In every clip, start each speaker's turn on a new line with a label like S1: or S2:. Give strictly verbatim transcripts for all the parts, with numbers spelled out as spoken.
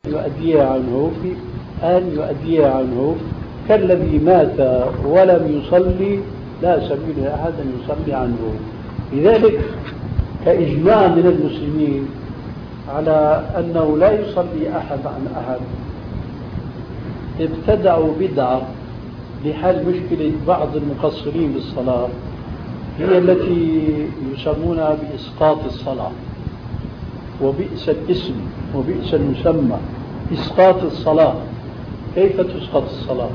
S1: يؤديها عنه في أن يؤديها عنه كالذي مات ولم يصلي لا سبيل لأحد أن يصلي عنه. لذلك كإجماع من المسلمين على أنه لا يصلي أحد عن أحد، ابتدعوا بدعة لحل مشكلة بعض المقصرين بالصلاة، هي التي يسمونها بإسقاط الصلاة. وبئس الاسم وبئس المسمى، إسقاط الصلاة. كيف تسقط الصلاة؟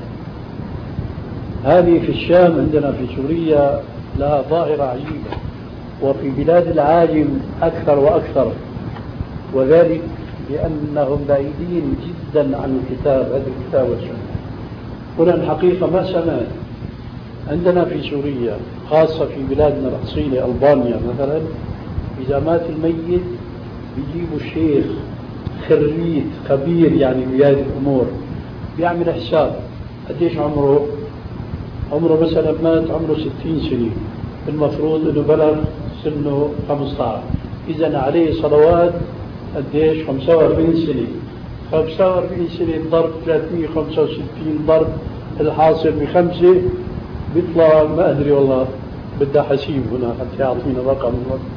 S1: هذه في الشام عندنا في سوريا لها ظاهرة عجيبة، وفي بلاد العاجم أكثر وأكثر، وذلك لأنهم بعيدين جدا عن الكتاب، هذا الكتاب والسنة. هنا الحقيقة ما سمعت عندنا في سوريا خاصة في بلادنا الأصيلة ألبانيا مثلا، إذا مات الميت بيجيبوا الشيخ خريج خبير يعني بهذه الأمور، بيعمل حساب قديش عمره. عمره مثلا مات عمره ستين سنة، المفروض أنه بلغ سنه خمسة عشر، إذا عليه صلوات قديش؟ خمسة وأربعين سنة. خمسة وأربعين سنة ضرب ثلاثمئة وخمسة وستين ضرب الحاصل بخمسة بيطلع ما أدري والله، بدها حسيب هنا حتى يعطينا رقم.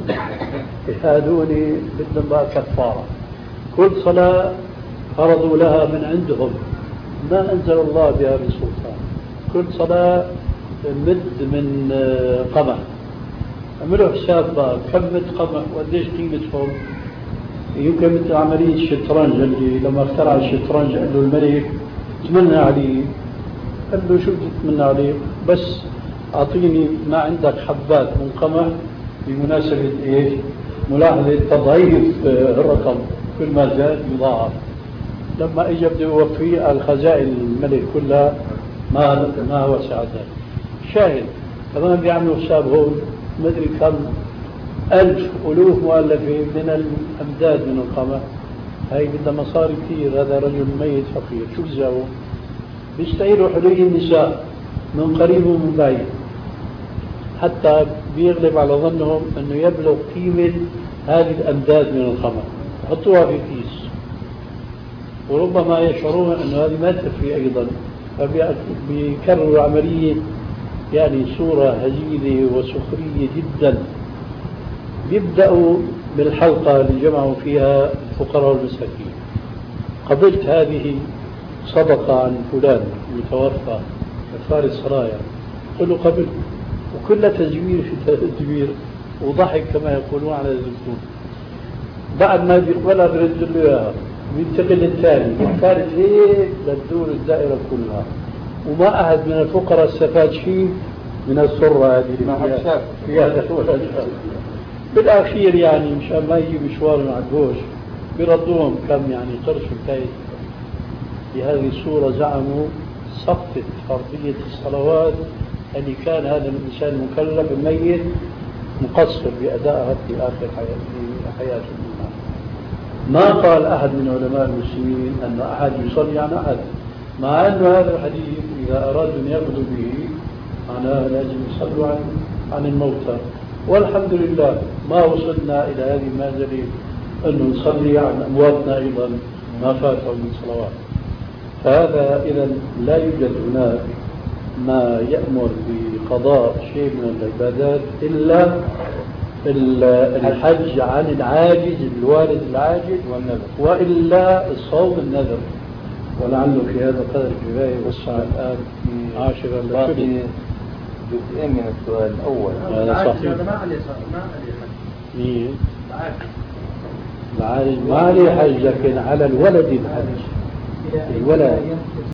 S1: هادوني بدهم بقى كفارة. كل صلاة فرضوا لها من عندهم، ما أنزل الله بها من سلطان. كل صلاة مد من قمح، عملوا حساب بقى كم مد قمح وقديش قيمتهم. يمكن مثل عملية الشطرنج، اللي لما اخترع الشطرنج قال له الملك تمنى عليه، قال له شو تتمنى عليه؟ بس أعطيني ما عندك حبات من قمح بمناسبة إيش؟ ملاحظة تضعيف الرقم، كل ما زاد يضاعف. لما اجى بده يوفيه الخزائن الملك كلها ما ما وسع ذلك. شاهد كمان بيعملوا حساب هون ما ادري كم ألف ألوف مؤلفة من الأمداد من القمح، هاي بدها مصاري كثير. هذا رجل ميت فقير، شو بيساووا؟ بيستعيروا حلي النساء من قريب ومن بعيد، حتى بيغلب على ظنهم أنه يبلغ قيمة هذه الأمداد من القمح، يحطوها في كيس، وربما يشعرون أن هذه ما تكفي أيضا، فبيكرروا عملية يعني صورة هزيلة وسخرية جدا. بيبدأوا بالحلقة اللي جمعوا فيها الفقراء والمساكين، قبلت هذه صدقة عن فلان المتوفى فارس سرايا، قل له قبل، وكل تزوير في تزوير وضحك كما يقولون على الزيتون. بعد ما بيقبلها بيرد له اياها، بينتقل للثاني، الثالث هيك لتدور الدائرة كلها، وما أحد من الفقراء استفاد شيء من السرة هذه في هذا ولا شيء. بالأخير يعني مشان ما يجي مشوار مع الجوش بيردوهم كم يعني قرش وكايد. بهذه الصورة زعموا سقطت فرضية الصلوات اللي كان هذا الإنسان المكلف الميت مقصر بأدائها في آخر حياته. ما قال أحد من علماء المسلمين أن أحد يصلي عن أحد، مع أن هذا الحديث إذا أرادوا أن يقضوا به معناه لازم يصلوا عن عن الموتى. والحمد لله ما وصلنا إلى هذه المنزلة أن نصلي عن أمواتنا أيضا ما فاتهم من صلوات. فهذا إذا لا يوجد هناك ما يأمر بقضاء شيء من العبادات إلا الحج عن العاجز الوالد العاجز والنذر، وإلا الصوم النذر. ولعله في هذا قدر الكفاية وسع الآن عاشرا لكل
S2: جزئين من السؤال الأول.
S1: هذا صحيح. مين؟ العاجز ما عليه حج، لكن على الولد الحج. الولد